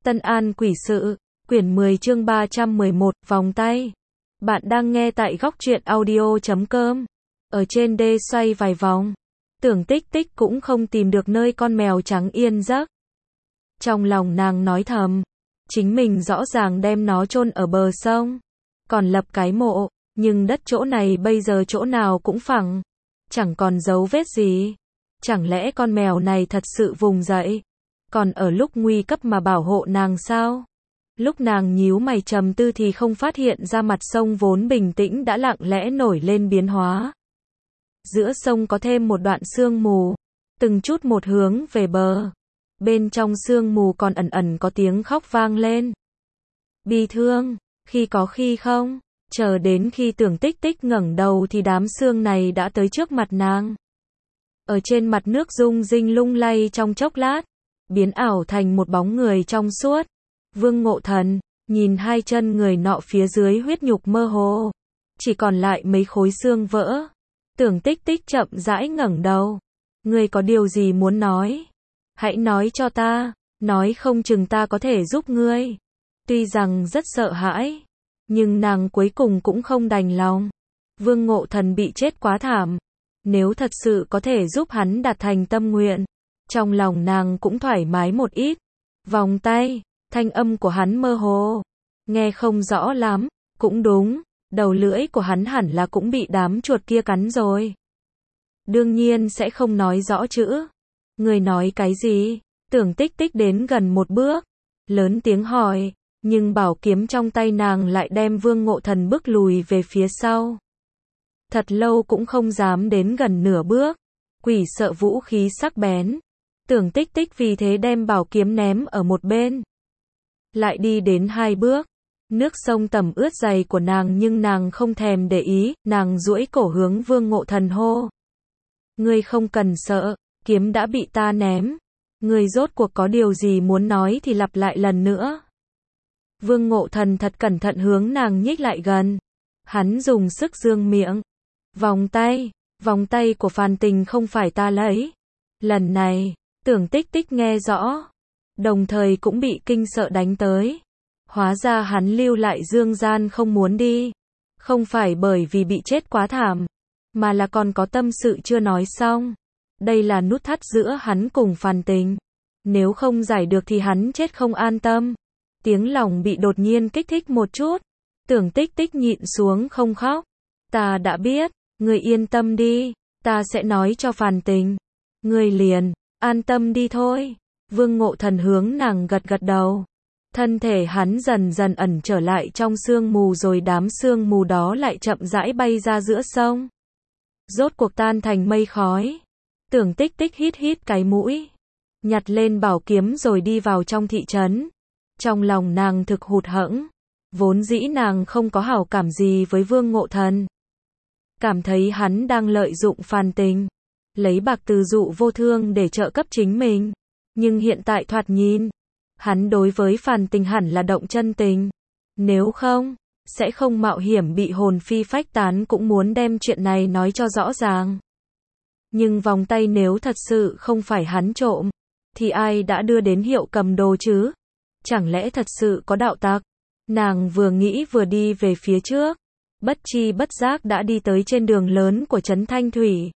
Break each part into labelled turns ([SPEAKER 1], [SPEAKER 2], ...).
[SPEAKER 1] Tân An Quỷ Sự, quyển 10 chương 311, vòng tay. Bạn đang nghe tại góc truyện audio.com. Ở trên đê xoay vài vòng. Tưởng Tích Tích cũng không tìm được nơi con mèo trắng yên giấc. Trong lòng nàng nói thầm. Chính mình rõ ràng đem nó chôn ở bờ sông. Còn lập cái mộ. Nhưng đất chỗ này bây giờ chỗ nào cũng phẳng. Chẳng còn dấu vết gì. Chẳng lẽ con mèo này thật sự vùng dậy? Còn ở lúc nguy cấp mà bảo hộ nàng sao? Lúc nàng nhíu mày trầm tư thì không phát hiện ra mặt sông vốn bình tĩnh đã lặng lẽ nổi lên biến hóa. Giữa sông có thêm một đoạn sương mù, từng chút một hướng về bờ. Bên trong sương mù còn ẩn ẩn có tiếng khóc vang lên. Bi thương, khi có khi không. Chờ đến khi Tưởng Tích Tích ngẩng đầu thì đám sương này đã tới trước mặt nàng. Ở trên mặt nước rung rinh lung lay trong chốc lát, biến ảo thành một bóng người trong suốt. Vương Ngộ Thần, nhìn hai chân người nọ phía dưới huyết nhục mơ hồ, chỉ còn lại mấy khối xương vỡ. Tưởng Tích Tích chậm rãi ngẩng đầu. Ngươi có điều gì muốn nói? Hãy nói cho ta, nói không chừng ta có thể giúp ngươi. Tuy rằng rất sợ hãi, nhưng nàng cuối cùng cũng không đành lòng. Vương Ngộ Thần bị chết quá thảm. Nếu thật sự có thể giúp hắn đạt thành tâm nguyện, trong lòng nàng cũng thoải mái một ít. Vòng tay, thanh âm của hắn mơ hồ, nghe không rõ lắm, cũng đúng, đầu lưỡi của hắn hẳn là cũng bị đám chuột kia cắn rồi. Đương nhiên sẽ không nói rõ chữ. Người nói cái gì? Tưởng Tích Tích đến gần một bước, lớn tiếng hỏi, nhưng bảo kiếm trong tay nàng lại đem Vương Ngộ Thần bước lùi về phía sau. Thật lâu cũng không dám đến gần nửa bước, quỷ sợ vũ khí sắc bén. Tưởng Tích Tích vì thế đem bảo kiếm ném ở một bên. Lại đi đến 2 bước, nước sông tẩm ướt giày của nàng nhưng nàng không thèm để ý, nàng duỗi cổ hướng Vương Ngộ Thần hô. Ngươi không cần sợ, kiếm đã bị ta ném. Ngươi rốt cuộc có điều gì muốn nói thì lặp lại lần nữa. Vương Ngộ Thần thật cẩn thận hướng nàng nhích lại gần. Hắn dùng sức dương miệng. Vòng tay của Phàn Tình không phải ta lấy. Lần này, Tưởng Tích Tích nghe rõ, đồng thời cũng bị kinh sợ đánh tới. Hóa ra hắn lưu lại dương gian không muốn đi. Không phải bởi vì bị chết quá thảm, mà là còn có tâm sự chưa nói xong. Đây là nút thắt giữa hắn cùng Phàn Tình. Nếu không giải được thì hắn chết không an tâm. Tiếng lòng bị đột nhiên kích thích một chút. Tưởng Tích Tích nhịn xuống không khóc. Ta đã biết, ngươi yên tâm đi, ta sẽ nói cho Phàn Tình. Ngươi liền an tâm đi thôi. Vương Ngộ Thần hướng nàng gật gật đầu. Thân thể hắn dần dần ẩn trở lại trong sương mù rồi đám sương mù đó lại chậm rãi bay ra giữa sông. Rốt cuộc tan thành mây khói. Tưởng Tích Tích hít hít cái mũi, nhặt lên bảo kiếm rồi đi vào trong thị trấn. Trong lòng nàng thực hụt hẫng. Vốn dĩ nàng không có hảo cảm gì với Vương Ngộ Thần. Cảm thấy hắn đang lợi dụng Phàn Tình, lấy bạc từ Dụ Vô Thương để trợ cấp chính mình. Nhưng hiện tại thoạt nhìn, hắn đối với Phàn Tình hẳn là động chân tình. Nếu không, sẽ không mạo hiểm bị hồn phi phách tán cũng muốn đem chuyện này nói cho rõ ràng. Nhưng vòng tay nếu thật sự không phải hắn trộm, thì ai đã đưa đến hiệu cầm đồ chứ? Chẳng lẽ thật sự có đạo tặc? Nàng vừa nghĩ vừa đi về phía trước. Bất chi bất giác đã đi tới trên đường lớn của trấn Thanh Thủy.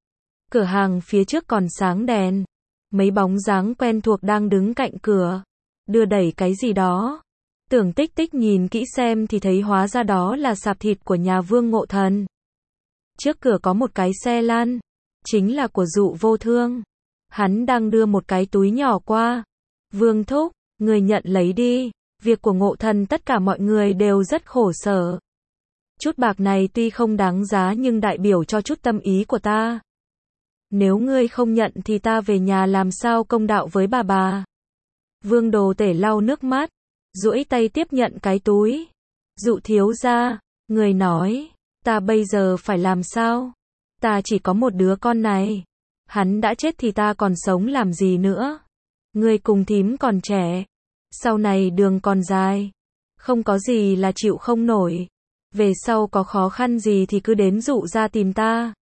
[SPEAKER 1] Cửa hàng phía trước còn sáng đèn. Mấy bóng dáng quen thuộc đang đứng cạnh cửa, đưa đẩy cái gì đó. Tưởng Tích Tích nhìn kỹ xem thì thấy hóa ra đó là sạp thịt của nhà Vương Ngộ Thần. Trước cửa có một cái xe lăn, chính là của Dụ Vô Thương. Hắn đang đưa một cái túi nhỏ qua. Vương thúc, người nhận lấy đi. Việc của Ngộ Thần tất cả mọi người đều rất khổ sở. Chút bạc này tuy không đáng giá nhưng đại biểu cho chút tâm ý của ta. Nếu ngươi không nhận thì ta về nhà làm sao công đạo với bà. Vương Đồ Tể lau nước mắt, duỗi tay tiếp nhận cái túi. Dụ thiếu gia, người nói, ta bây giờ phải làm sao? Ta chỉ có một đứa con này. Hắn đã chết thì ta còn sống làm gì nữa? Ngươi cùng thím còn trẻ. Sau này đường còn dài. Không có gì là chịu không nổi. Về sau có khó khăn gì thì cứ đến Dụ ra tìm ta.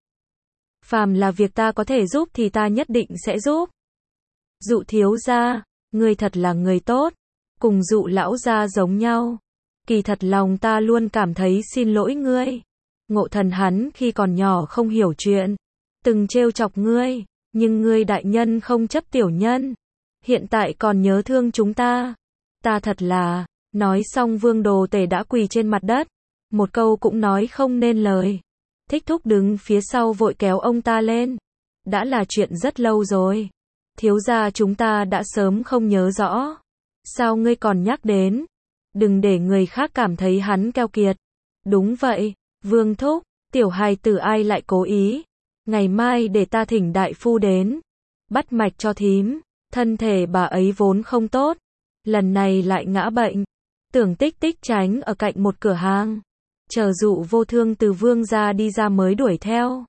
[SPEAKER 1] Phàm là việc ta có thể giúp thì ta nhất định sẽ giúp. Dụ thiếu gia, ngươi thật là người tốt. cùng dụ lão gia giống nhau. Kỳ thật lòng ta luôn cảm thấy xin lỗi ngươi. Ngộ Thần hắn khi còn nhỏ không hiểu chuyện, từng trêu chọc ngươi, nhưng ngươi đại nhân không chấp tiểu nhân. Hiện tại còn nhớ thương chúng ta. Ta thật là, nói xong Vương Đồ Tể đã quỳ trên mặt đất, một câu cũng nói không nên lời. Thích Thúc đứng phía sau vội kéo ông ta lên. Đã là chuyện rất lâu rồi. Thiếu gia chúng ta đã sớm không nhớ rõ. Sao ngươi còn nhắc đến? Đừng để người khác cảm thấy hắn keo kiệt. Đúng vậy, Vương Thúc, tiểu hài tử ai lại cố ý. Ngày mai để ta thỉnh đại phu đến. Bắt mạch cho thím. Thân thể bà ấy vốn không tốt. Lần này lại ngã bệnh. Tưởng Tích Tích tránh ở cạnh một cửa hàng. Chờ Dụ Vô Thương từ Vương gia đi ra mới đuổi theo.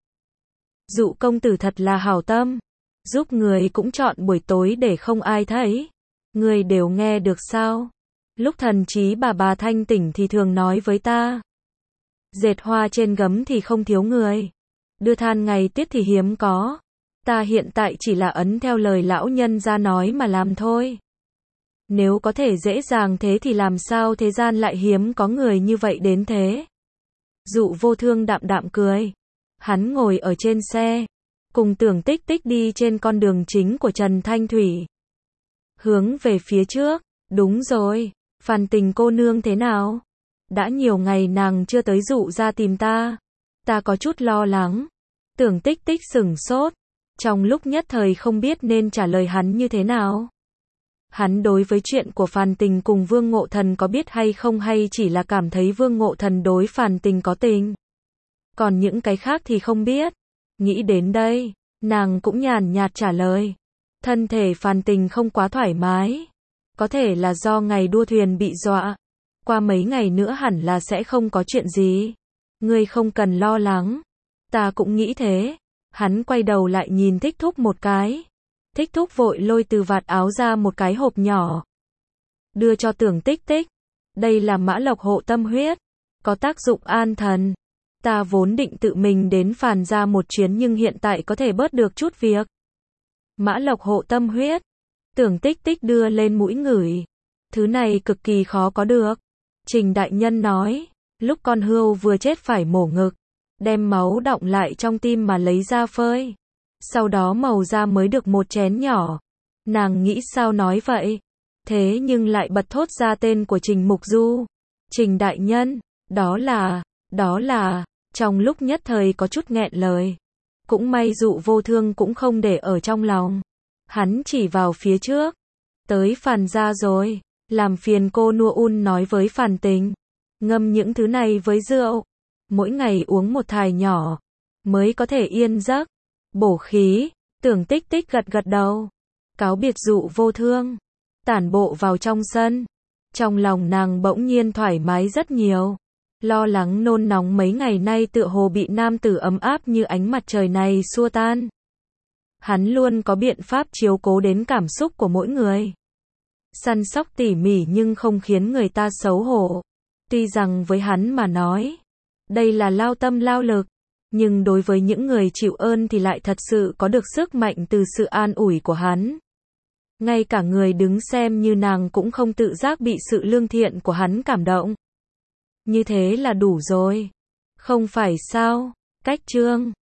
[SPEAKER 1] Dụ công tử thật là hảo tâm. Giúp người cũng chọn buổi tối để không ai thấy. Người đều nghe được sao? Lúc thần trí bà thanh tỉnh thì thường nói với ta. Dệt hoa trên gấm thì không thiếu người. Đưa than ngày tiết thì hiếm có. Ta hiện tại chỉ là ấn theo lời lão nhân ra nói mà làm thôi. Nếu có thể dễ dàng thế thì làm sao thế gian lại hiếm có người như vậy đến thế? Dụ Vô Thương đạm đạm cười. Hắn ngồi ở trên xe, cùng Tưởng Tích Tích đi trên con đường chính của Trần Thanh Thủy. Hướng về phía trước, đúng rồi, Phàn Tình cô nương thế nào? Đã nhiều ngày nàng chưa tới Dụ ra tìm ta. Ta có chút lo lắng. Tưởng Tích Tích sửng sốt, trong lúc nhất thời không biết nên trả lời hắn như thế nào. Hắn đối với chuyện của Phàn Tình cùng Vương Ngộ Thần có biết hay không, hay chỉ là cảm thấy Vương Ngộ Thần đối Phàn Tình có tình. Còn những cái khác thì không biết. Nghĩ đến đây, nàng cũng nhàn nhạt trả lời. Thân thể Phàn Tình không quá thoải mái. Có thể là do ngày đua thuyền bị dọa. Qua mấy ngày nữa hẳn là sẽ không có chuyện gì. Ngươi không cần lo lắng. Ta cũng nghĩ thế. Hắn quay đầu lại nhìn Thích Thúc một cái. Thích Thúc vội lôi từ vạt áo ra một cái hộp nhỏ. Đưa cho Tưởng Tích Tích. Đây là mã lộc hộ tâm huyết. Có tác dụng an thần. Ta vốn định tự mình đến Phàn ra một chuyến nhưng hiện tại có thể bớt được chút việc. Mã lộc hộ tâm huyết. Tưởng Tích Tích đưa lên mũi ngửi. Thứ này cực kỳ khó có được. Trình đại nhân nói, lúc con hươu vừa chết phải mổ ngực, đem máu đọng lại trong tim mà lấy ra phơi. Sau đó màu ra mới được một chén nhỏ. Nàng nghĩ sao nói vậy? Thế nhưng lại bật thốt ra tên của Trình Mục Du. Trình đại nhân, đó là, trong lúc nhất thời có chút nghẹn lời. Cũng may Dụ Vô Thương cũng không để ở trong lòng. Hắn chỉ vào phía trước. Tới Phàn ra rồi, làm phiền cô Nua Un nói với Phàn Tình. Ngâm những thứ này với rượu. Mỗi ngày uống một thài nhỏ, mới có thể yên giấc. Bổ khí. Tưởng Tích Tích gật gật đầu. Cáo biệt Dụ Vô Thương. Tản bộ vào trong sân. Trong lòng nàng bỗng nhiên thoải mái rất nhiều. Lo lắng nôn nóng mấy ngày nay tựa hồ bị nam tử ấm áp như ánh mặt trời này xua tan. Hắn luôn có biện pháp chiếu cố đến cảm xúc của mỗi người. Săn sóc tỉ mỉ nhưng không khiến người ta xấu hổ. Tuy rằng với hắn mà nói, đây là lao tâm lao lực, nhưng đối với những người chịu ơn thì lại thật sự có được sức mạnh từ sự an ủi của hắn. Ngay cả người đứng xem như nàng cũng không tự giác bị sự lương thiện của hắn cảm động. Như thế là đủ rồi. Không phải sao? Cách chương